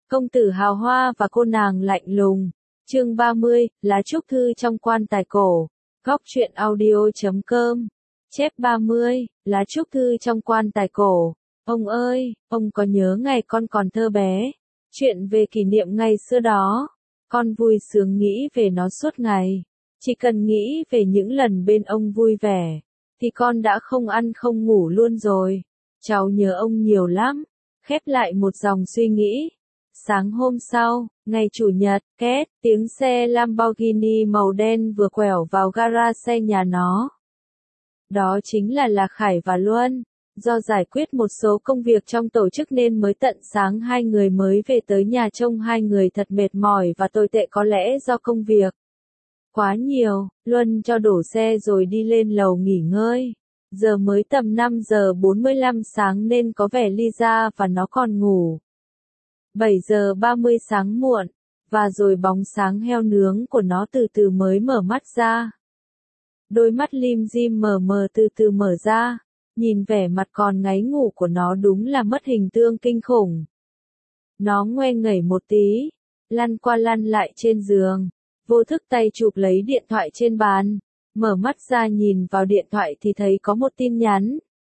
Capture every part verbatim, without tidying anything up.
Công tử hào hoa và cô nàng lạnh lùng. Chương ba mươi, lá trúc thư trong quan tài cổ. Góc truyện audio chấm com. Chép ba mươi, lá trúc thư trong quan tài cổ. Ông ơi, ông có nhớ ngày con còn thơ bé? Chuyện về kỷ niệm ngày xưa đó. Con vui sướng nghĩ về nó suốt ngày. Chỉ cần nghĩ về những lần bên ông vui vẻ, thì con đã không ăn không ngủ luôn rồi. Cháu nhớ ông nhiều lắm. Khép lại một dòng suy nghĩ. Sáng hôm sau, ngày Chủ nhật, két, tiếng xe Lamborghini màu đen vừa quẹo vào gara xe nhà nó. Đó chính là Lạc Khải và Luân. Do giải quyết một số công việc trong tổ chức nên mới tận sáng hai người mới về tới nhà, trông hai người thật mệt mỏi và tồi tệ, có lẽ do công việc quá nhiều. Luân cho đổ xe rồi đi lên lầu nghỉ ngơi. Giờ mới tầm năm giờ bốn mươi lăm sáng nên có vẻ Lisa và nó còn ngủ. bảy giờ ba mươi sáng muộn, và rồi bóng sáng heo nướng của nó từ từ mới mở mắt ra. Đôi mắt lim dim mờ mờ từ từ mở ra, nhìn vẻ mặt còn ngáy ngủ của nó đúng là mất hình tượng kinh khủng. Nó ngoe ngẩy một tí, lăn qua lăn lại trên giường, vô thức tay chụp lấy điện thoại trên bàn, mở mắt ra nhìn vào điện thoại thì thấy có một tin nhắn.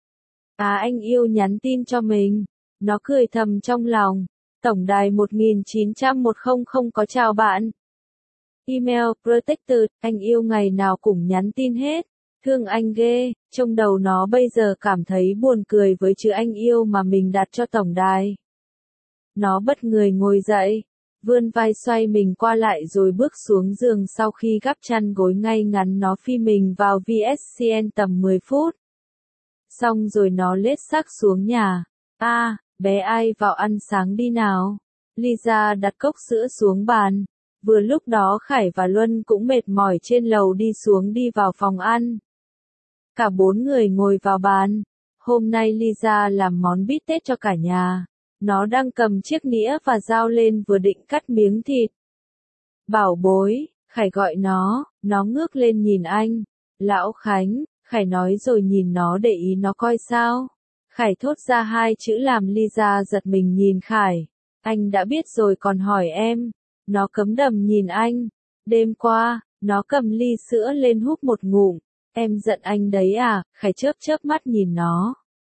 À, anh yêu nhắn tin cho mình. Nó cười thầm trong lòng. Tổng đài một chín không một không không có chào bạn. Email Protected, anh yêu ngày nào cũng nhắn tin hết. Thương anh ghê. Trong đầu nó bây giờ cảm thấy buồn cười với chữ anh yêu mà mình đặt cho tổng đài. Nó bất người ngồi dậy, vươn vai xoay mình qua lại rồi bước xuống giường. Sau khi gắp chăn gối ngay ngắn, nó phi mình vào vê ét xê en tầm mười phút. Xong rồi nó lết xác xuống nhà. A, à, bé ai vào ăn sáng đi nào. Lisa đặt cốc sữa xuống bàn. Vừa lúc đó Khải và Luân cũng mệt mỏi trên lầu đi xuống đi vào phòng ăn. Cả bốn người ngồi vào bàn. Hôm nay Lisa làm món bít tết cho cả nhà. Nó đang cầm chiếc nĩa và dao lên vừa định cắt miếng thịt. Bảo bối, Khải gọi nó. Nó ngước lên nhìn anh. Lão Khánh, Khải nói rồi nhìn nó để ý nó coi sao. Khải thốt ra hai chữ làm Lisa giật mình nhìn Khải. Anh đã biết rồi còn hỏi em. Nó cấm đầm nhìn anh. Đêm qua, nó cầm ly sữa lên húp một ngụm. Em giận anh đấy à? Khải chớp chớp mắt nhìn nó.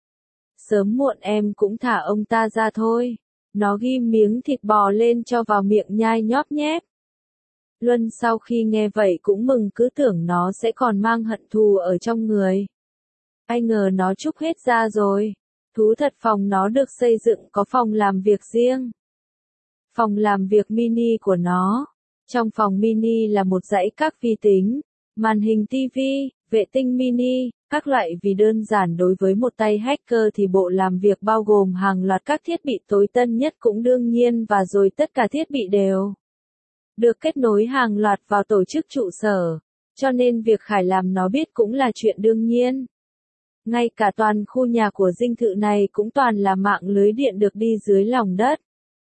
Sớm muộn em cũng thả ông ta ra thôi. Nó ghim miếng thịt bò lên cho vào miệng nhai nhóp nhép. Luân sau khi nghe vậy cũng mừng, cứ tưởng nó sẽ còn mang hận thù ở trong người. Ai ngờ nó trút hết ra rồi. Thú thật, phòng nó được xây dựng có phòng làm việc riêng. Phòng làm việc mini của nó. Trong phòng mini là một dãy các vi tính, màn hình tivi, vệ tinh mini, các loại. Vì đơn giản đối với một tay hacker thì bộ làm việc bao gồm hàng loạt các thiết bị tối tân nhất cũng đương nhiên, và rồi tất cả thiết bị đều được kết nối hàng loạt vào tổ chức trụ sở, cho nên việc Khải làm nó biết cũng là chuyện đương nhiên. Ngay cả toàn khu nhà của dinh thự này cũng toàn là mạng lưới điện được đi dưới lòng đất.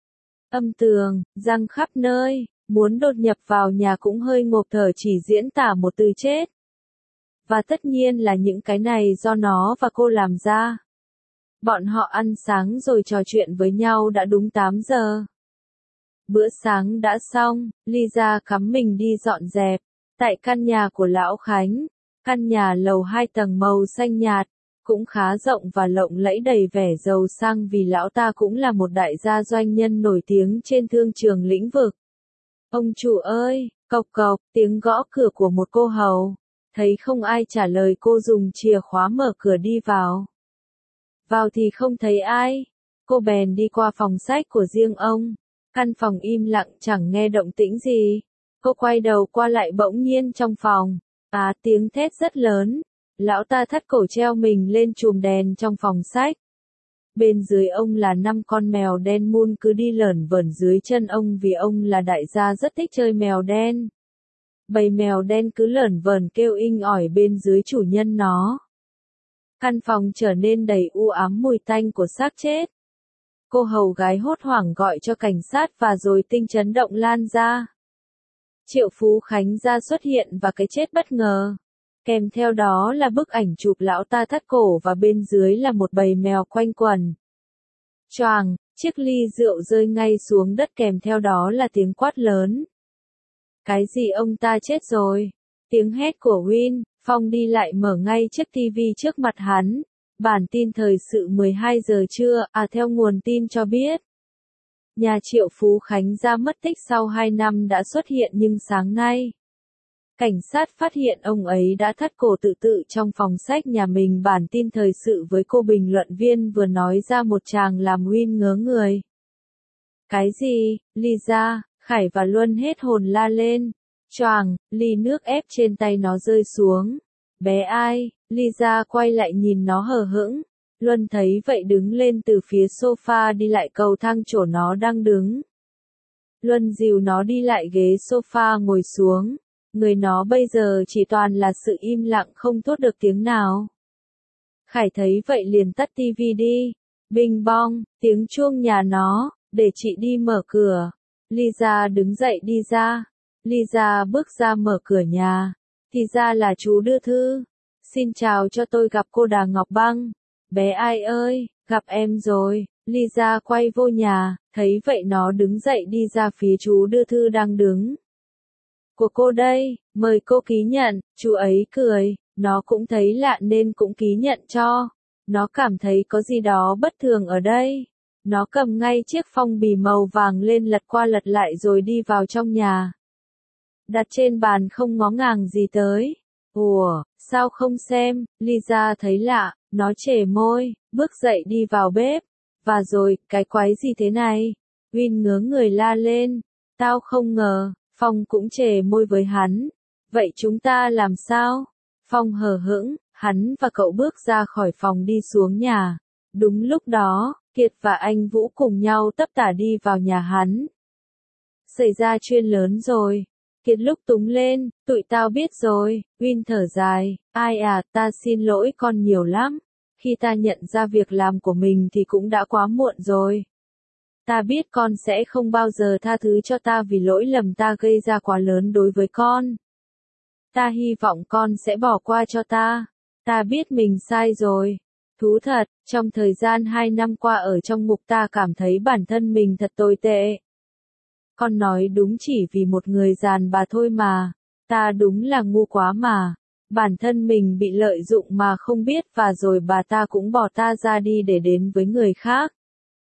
Âm tường, răng khắp nơi, muốn đột nhập vào nhà cũng hơi ngộp thở, chỉ diễn tả một từ chết. Và tất nhiên là những cái này do nó và cô làm ra. Bọn họ ăn sáng rồi trò chuyện với nhau đã đúng tám giờ. Bữa sáng đã xong, Lisa cắm mình đi dọn dẹp. Tại căn nhà của Lão Khánh, căn nhà lầu hai tầng màu xanh nhạt, cũng khá rộng và lộng lẫy, đầy vẻ giàu sang vì lão ta cũng là một đại gia doanh nhân nổi tiếng trên thương trường lĩnh vực. Ông chủ ơi, cộc cộc, tiếng gõ cửa của một cô hầu. Thấy không ai trả lời, cô dùng chìa khóa mở cửa đi vào. Vào thì không thấy ai. Cô bèn đi qua phòng sách của riêng ông. Căn phòng im lặng, chẳng nghe động tĩnh gì. Cô quay đầu qua lại, bỗng nhiên trong phòng. À, tiếng thét rất lớn. Lão ta thắt cổ treo mình lên chùm đèn trong phòng sách. Bên dưới ông là năm con mèo đen mun cứ đi lởn vởn dưới chân ông, vì ông là đại gia rất thích chơi mèo đen. Bầy mèo đen cứ lởn vởn kêu inh ỏi bên dưới chủ nhân nó. Căn phòng trở nên đầy u ám mùi tanh của xác chết. Cô hầu gái hốt hoảng gọi cho cảnh sát và rồi tinh chấn động lan ra. Triệu Phú Khánh ra xuất hiện và cái chết bất ngờ. Kèm theo đó là bức ảnh chụp lão ta thắt cổ và bên dưới là một bầy mèo quanh quẩn. Choàng, Chiếc ly rượu rơi ngay xuống đất kèm theo đó là tiếng quát lớn. Cái gì ông ta chết rồi? Tiếng hét của Win, Phong đi lại mở ngay chiếc tivi trước mặt hắn. Bản tin thời sự mười hai giờ trưa, à theo nguồn tin cho biết. Nhà Triệu Phú Khánh ra mất tích sau hai năm đã xuất hiện nhưng sáng nay. Cảnh sát phát hiện ông ấy đã thắt cổ tự tử trong phòng sách nhà mình. Bản tin thời sự với cô bình luận viên vừa nói ra một tràng làm Win ngớ người. Cái gì? Lisa, Khải và Luân hết hồn la lên. Choàng, ly nước ép trên tay nó rơi xuống. Bé ai? Lisa quay lại nhìn nó hờ hững. Luân thấy vậy đứng lên từ phía sofa đi lại cầu thang chỗ nó đang đứng. Luân dìu nó đi lại ghế sofa ngồi xuống. Người nó bây giờ chỉ toàn là sự im lặng không thốt được tiếng nào. Khải thấy vậy liền tắt tivi đi. Bing bong, tiếng chuông nhà nó, để chị đi mở cửa. Lisa đứng dậy đi ra. Lisa bước ra mở cửa nhà. Thì ra là chú đưa thư. Xin chào cho tôi gặp cô Đà Ngọc Băng. Bé ai ơi, gặp em rồi. Lisa quay vô nhà, thấy vậy nó đứng dậy đi ra phía chú đưa thư đang đứng. Của cô đây, mời cô ký nhận. Chú ấy cười, nó cũng thấy lạ nên cũng ký nhận cho. Nó cảm thấy có gì đó bất thường ở đây. Nó cầm ngay chiếc phong bì màu vàng lên lật qua lật lại rồi đi vào trong nhà. Đặt trên bàn không ngó ngàng gì tới. Ủa, sao không xem? Lisa thấy lạ, nó chề môi, bước dậy đi vào bếp. Và rồi, cái quái gì thế này? Win ngớ người la lên. Tao không ngờ. Phong cũng chề môi với hắn. Vậy chúng ta làm sao? Phong hờ hững, hắn và cậu bước ra khỏi phòng đi xuống nhà. Đúng lúc đó, Kiệt và anh Vũ cùng nhau tấp tả đi vào nhà hắn. Xảy ra chuyện lớn rồi. Kiệt lúc túng lên, tụi tao biết rồi. Win thở dài, ai à, ta xin lỗi con nhiều lắm. Khi ta nhận ra việc làm của mình thì cũng đã quá muộn rồi. Ta biết con sẽ không bao giờ tha thứ cho ta vì lỗi lầm ta gây ra quá lớn đối với con. Ta hy vọng con sẽ bỏ qua cho ta. Ta biết mình sai rồi. Thú thật, trong thời gian hai năm qua ở trong ngục ta cảm thấy bản thân mình thật tồi tệ. Con nói đúng chỉ vì một người giàn bà thôi mà. Ta đúng là ngu quá mà. Bản thân mình bị lợi dụng mà không biết và rồi bà ta cũng bỏ ta ra đi để đến với người khác.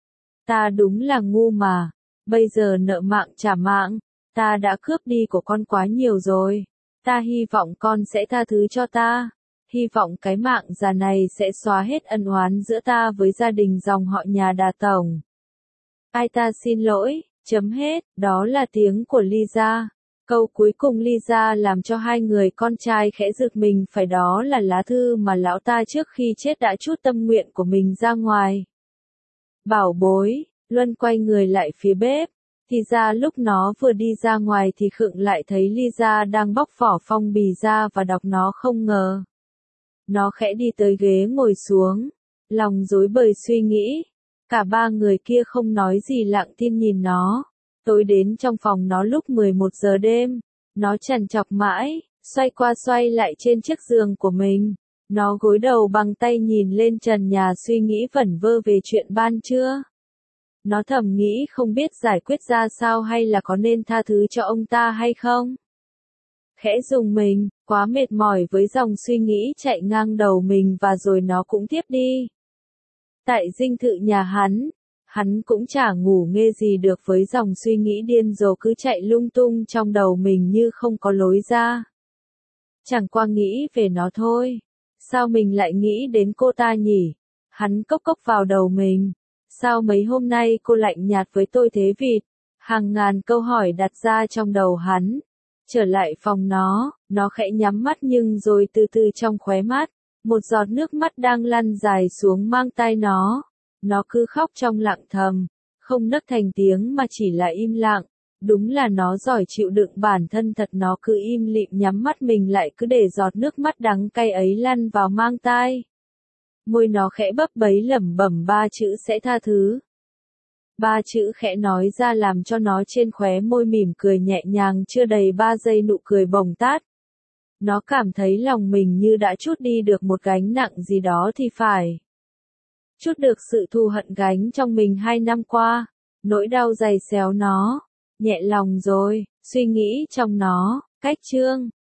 Ta đúng là ngu mà. Bây giờ nợ mạng trả mạng. Ta đã cướp đi của con quá nhiều rồi. Ta hy vọng con sẽ tha thứ cho ta. Hy vọng cái mạng già này sẽ xóa hết ân oán giữa ta với gia đình dòng họ nhà Đà Tổng. Ai ta xin lỗi, chấm hết, đó là tiếng của Lisa. Câu cuối cùng Lisa làm cho hai người con trai khẽ giật mình, phải đó là lá thư mà lão ta trước khi chết đã trút tâm nguyện của mình ra ngoài. Bảo bối, Luân quay người lại phía bếp. Thì ra lúc nó vừa đi ra ngoài thì Khựng lại thấy Lisa đang bóc vỏ phong bì ra và đọc nó không ngờ. Nó khẽ đi tới ghế ngồi xuống. Lòng rối bời suy nghĩ. Cả ba người kia không nói gì lặng thinh nhìn nó. Tối đến trong phòng nó lúc mười một giờ đêm. Nó trằn trọc mãi, xoay qua xoay lại trên chiếc giường của mình. Nó gối đầu bằng tay nhìn lên trần nhà suy nghĩ vẩn vơ về chuyện ban trưa. Nó thầm nghĩ không biết giải quyết ra sao hay là có nên tha thứ cho ông ta hay không. Khẽ rùng mình, quá mệt mỏi với dòng suy nghĩ chạy ngang đầu mình và rồi nó cũng tiếp đi. Tại dinh thự nhà hắn, hắn cũng chả ngủ nghe gì được với dòng suy nghĩ điên rồ cứ chạy lung tung trong đầu mình như không có lối ra. Chẳng qua nghĩ về nó thôi. Sao mình lại nghĩ đến cô ta nhỉ? Hắn cốc cốc vào đầu mình. Sao mấy hôm nay cô lạnh nhạt với tôi thế vịt? Hàng ngàn câu hỏi đặt ra trong đầu hắn. Trở lại phòng nó, nó khẽ nhắm mắt nhưng rồi từ từ trong khóe mắt, một giọt nước mắt đang lăn dài xuống mang tai nó. Nó cứ khóc trong lặng thầm, không nấc thành tiếng mà chỉ là im lặng. Đúng là nó giỏi chịu đựng bản thân thật, nó cứ im lìm nhắm mắt mình lại cứ để giọt nước mắt đắng cay ấy lăn vào mang tai. Môi nó khẽ bấp bấy lẩm bẩm ba chữ sẽ tha thứ. Ba chữ khẽ nói ra làm cho nó trên khóe môi mỉm cười nhẹ nhàng, chưa đầy ba giây nụ cười bồng tát. Nó cảm thấy lòng mình như đã trút đi được một gánh nặng gì đó thì phải. Chút được sự thù hận gánh trong mình hai năm qua, nỗi đau dày xéo nó, nhẹ lòng rồi, suy nghĩ trong nó, cách chương.